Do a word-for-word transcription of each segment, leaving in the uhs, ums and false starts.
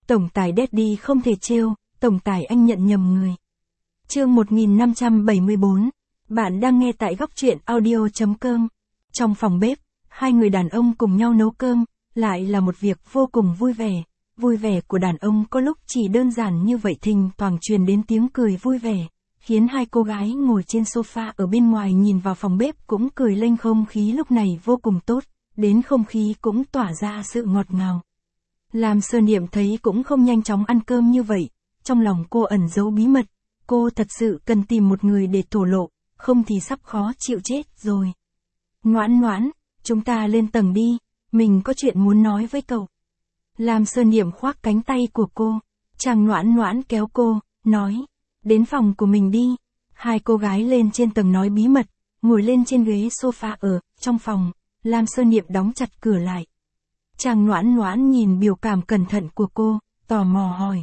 Tổng tài Daddy không thể trêu, tổng tài anh nhận nhầm người. Chương một nghìn năm trăm bảy mươi bốn. Bạn đang nghe tại góc truyện audio.com. Trong phòng bếp, hai người đàn ông cùng nhau nấu cơm, lại là một việc vô cùng vui vẻ. Vui vẻ của đàn ông có lúc chỉ đơn giản như vậy, thỉnh thoảng truyền đến tiếng cười vui vẻ, khiến hai cô gái ngồi trên sofa ở bên ngoài nhìn vào phòng bếp cũng cười lên. Không khí lúc này vô cùng tốt, đến không khí cũng tỏa ra sự ngọt ngào. Lam Sơ Niệm thấy cũng không nhanh chóng ăn cơm như vậy, trong lòng cô ẩn giấu bí mật, cô thật sự cần tìm một người để thổ lộ, không thì sắp khó chịu chết rồi. Ngoãn ngoãn, chúng ta lên tầng đi, mình có chuyện muốn nói với cậu. Lam Sơ Niệm khoác cánh tay của cô, Trang Ngoãn Ngoãn kéo cô, nói, đến phòng của mình đi. Hai cô gái lên trên tầng nói bí mật, ngồi lên trên ghế sofa ở trong phòng. Lam Sơ Niệm đóng chặt cửa lại. Trang Ngoãn Ngoãn nhìn biểu cảm cẩn thận của cô, tò mò hỏi.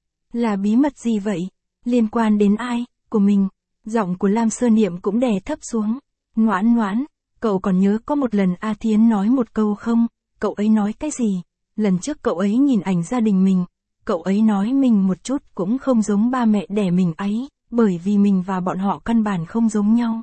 Là bí mật gì vậy? Liên quan đến ai? Của mình. Giọng của Lam Sơ Niệm cũng đè thấp xuống. Ngoãn Ngoãn, cậu còn nhớ có một lần A Thiến nói một câu không? Cậu ấy nói cái gì? Lần trước cậu ấy nhìn ảnh gia đình mình, cậu ấy nói mình một chút cũng không giống ba mẹ đẻ mình ấy, bởi vì mình và bọn họ căn bản không giống nhau.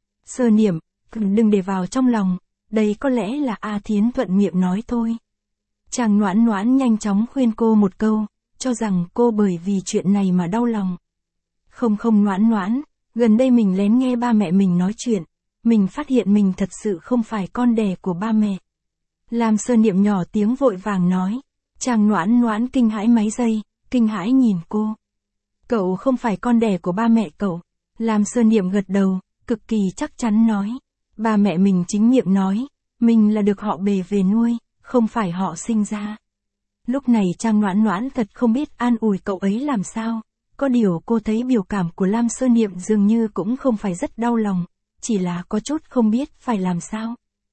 Sơ Niệm, đừng để vào trong lòng, đây có lẽ là A Thiến thuận miệng nói thôi. Trang Ngoãn Ngoãn nhanh chóng khuyên cô một câu, cho rằng cô bởi vì chuyện này mà đau lòng. Không không Ngoãn Ngoãn, gần đây mình lén nghe ba mẹ mình nói chuyện, mình phát hiện mình thật sự không phải con đẻ của ba mẹ. Lam Sơ Niệm nhỏ tiếng vội vàng nói. Trang Ngoãn Ngoãn kinh hãi mấy giây, kinh hãi nhìn cô. Cậu không phải con đẻ của ba mẹ cậu. Lam Sơ Niệm gật đầu, cực kỳ chắc chắn nói. Ba mẹ mình chính miệng nói, mình là được họ bề về nuôi, không phải họ sinh ra. Lúc này Trang Ngoãn Ngoãn thật không biết an ủi cậu ấy làm sao. Có điều cô thấy biểu cảm của Lam Sơ Niệm dường như cũng không phải rất đau lòng, chỉ là có chút không biết phải làm sao.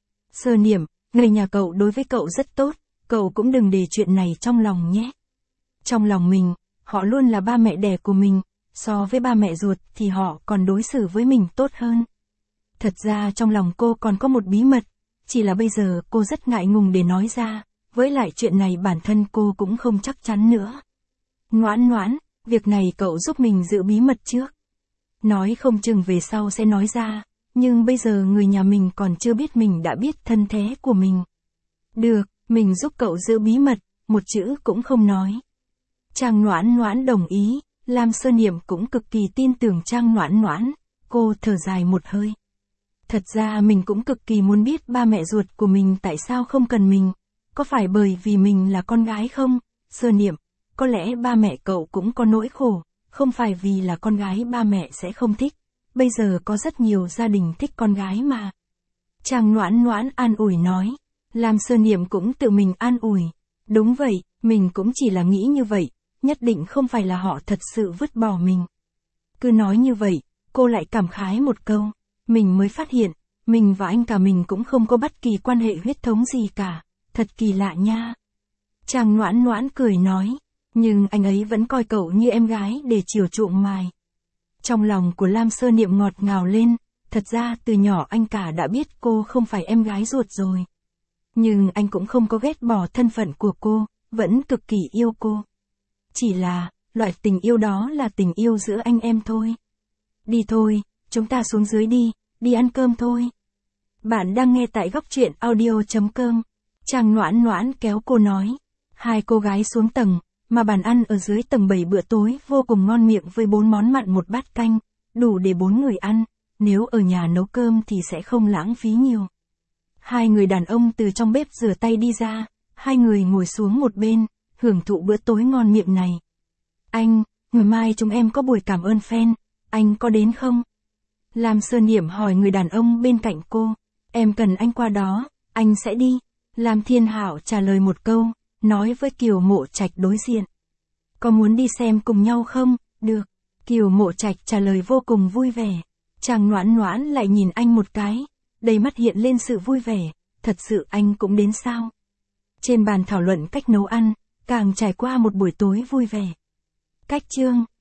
Sơ Niệm, người nhà cậu đối với cậu rất tốt, cậu cũng đừng để chuyện này trong lòng nhé. Trong lòng mình, họ luôn là ba mẹ đẻ của mình, so với ba mẹ ruột thì họ còn đối xử với mình tốt hơn. Thật ra trong lòng cô còn có một bí mật, chỉ là bây giờ cô rất ngại ngùng để nói ra, với lại chuyện này bản thân cô cũng không chắc chắn nữa. Ngoãn Ngoãn, việc này cậu giúp mình giữ bí mật trước. Nói không chừng về sau sẽ nói ra, nhưng bây giờ người nhà mình còn chưa biết mình đã biết thân thế của mình. Được, mình giúp cậu giữ bí mật, một chữ cũng không nói. Trang Ngoãn Ngoãn đồng ý, Lam Sơ Niệm cũng cực kỳ tin tưởng Trang Ngoãn Ngoãn, cô thở dài một hơi. Thật ra mình cũng cực kỳ muốn biết ba mẹ ruột của mình tại sao không cần mình, có phải bởi vì mình là con gái không? Sơ Niệm, có lẽ ba mẹ cậu cũng có nỗi khổ, không phải vì là con gái ba mẹ sẽ không thích, bây giờ có rất nhiều gia đình thích con gái mà. Trang Ngoãn Ngoãn an ủi nói, Lam Sơ Niệm cũng tự mình an ủi, đúng vậy, mình cũng chỉ là nghĩ như vậy, nhất định không phải là họ thật sự vứt bỏ mình. Cứ nói như vậy, cô lại cảm khái một câu, mình mới phát hiện, mình và anh cả mình cũng không có bất kỳ quan hệ huyết thống gì cả, thật kỳ lạ nha. Trang Ngoãn Ngoãn cười nói, nhưng anh ấy vẫn coi cậu như em gái để chiều chuộng mài. Trong lòng của Lam Sơ Niệm ngọt ngào lên, thật ra từ nhỏ anh cả đã biết cô không phải em gái ruột rồi. Nhưng anh cũng không có ghét bỏ thân phận của cô, vẫn cực kỳ yêu cô. Chỉ là, loại tình yêu đó là tình yêu giữa anh em thôi. Đi thôi, chúng ta xuống dưới đi, đi ăn cơm thôi. Bạn đang nghe tại góc truyện audio.com. Trang Ngoãn Ngoãn kéo cô nói. Hai cô gái xuống tầng, mà bàn ăn ở dưới tầng bảy bữa tối vô cùng ngon miệng với bốn món mặn một bát canh, đủ để bốn người ăn, nếu ở nhà nấu cơm thì sẽ không lãng phí nhiều. Hai người đàn ông từ trong bếp rửa tay đi ra, hai người ngồi xuống một bên, hưởng thụ bữa tối ngon miệng này. Anh, ngày mai chúng em có buổi cảm ơn fan, anh có đến không? Lam Sơ Niệm hỏi người đàn ông bên cạnh cô, em cần anh qua đó, anh sẽ đi. Lam Thiên Hạo trả lời một câu, nói với Kiều Mộ Trạch đối diện. Có muốn đi xem cùng nhau không? Được. Kiều Mộ Trạch trả lời vô cùng vui vẻ. Trang Ngoãn Ngoãn lại nhìn anh một cái, đầy mắt hiện lên sự vui vẻ, thật sự anh cũng đến sao? Trên bàn thảo luận cách nấu ăn, càng trải qua một buổi tối vui vẻ. Cách chương